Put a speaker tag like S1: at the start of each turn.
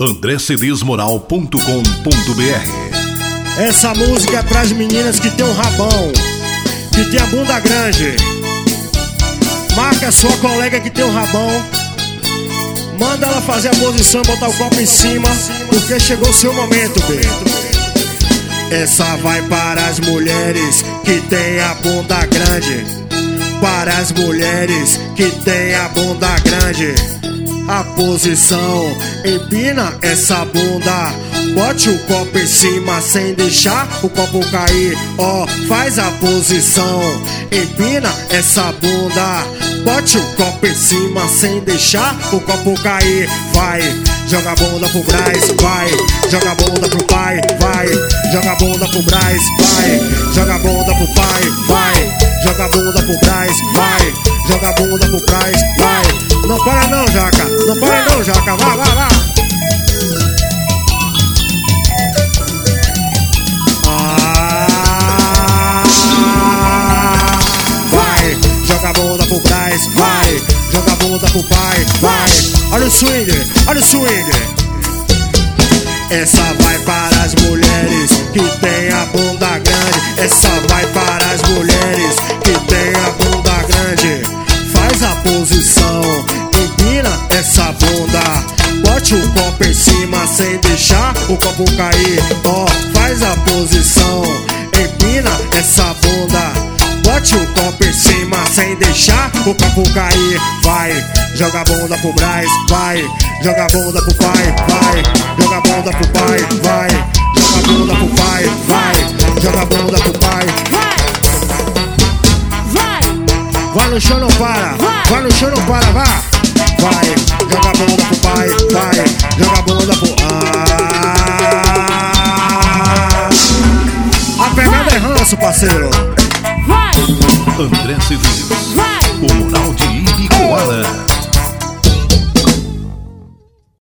S1: andrecedesmoral.com.br.
S2: Essa música é pras meninas que tem um rabão, que tem a bunda grande. Marca a sua colega que tem um rabão, manda ela fazer a posição, botar o copo em cima, porque chegou o seu momento, bebê. Essa vai para as mulheres que tem a bunda grande, para as mulheres que tem a bunda grande. A posição, empina essa bunda, bote o copo em cima sem deixar o copo cair. Ó, faz a posição, empina essa bunda, bote o copo em cima sem deixar o copo cair. Vai, joga a bunda pro Braz, vai, joga a bunda pro pai, vai, joga a bunda pro Braz, vai, joga a bunda pro pai, vai, joga a bunda pro Braz, vai, joga a bunda pro Braz, vai. Não para não, Jaca, não para não, Jaca, vai, vai, vai. Vai, joga a bunda pro Braz, vai, joga a bunda pro pai, vai. Olha o swing, olha o swing. Essa vai para as mulheres que tem a bunda grande. Essa vai para as mulheres que tem a bunda grande. Faz a posição, empina essa bunda, bote o copo em cima sem deixar o copo cair. Ó, faz a posição, empina essa bunda, bote o copo em cima sem deixar o copo cair. Vai, joga a bunda pro Braz, vai, joga a bunda pro pai, vai, joga a bunda pro pai, vai, joga a bunda pro pai, vai, joga a bunda pro pai. Vai no chão, não para, vai no chão, não para, vá. Vai, joga a bunda pro pai, vai, joga a bunda pro... A pegada é ranço, parceiro.
S1: André Cedês, o Moral de Ibicoara.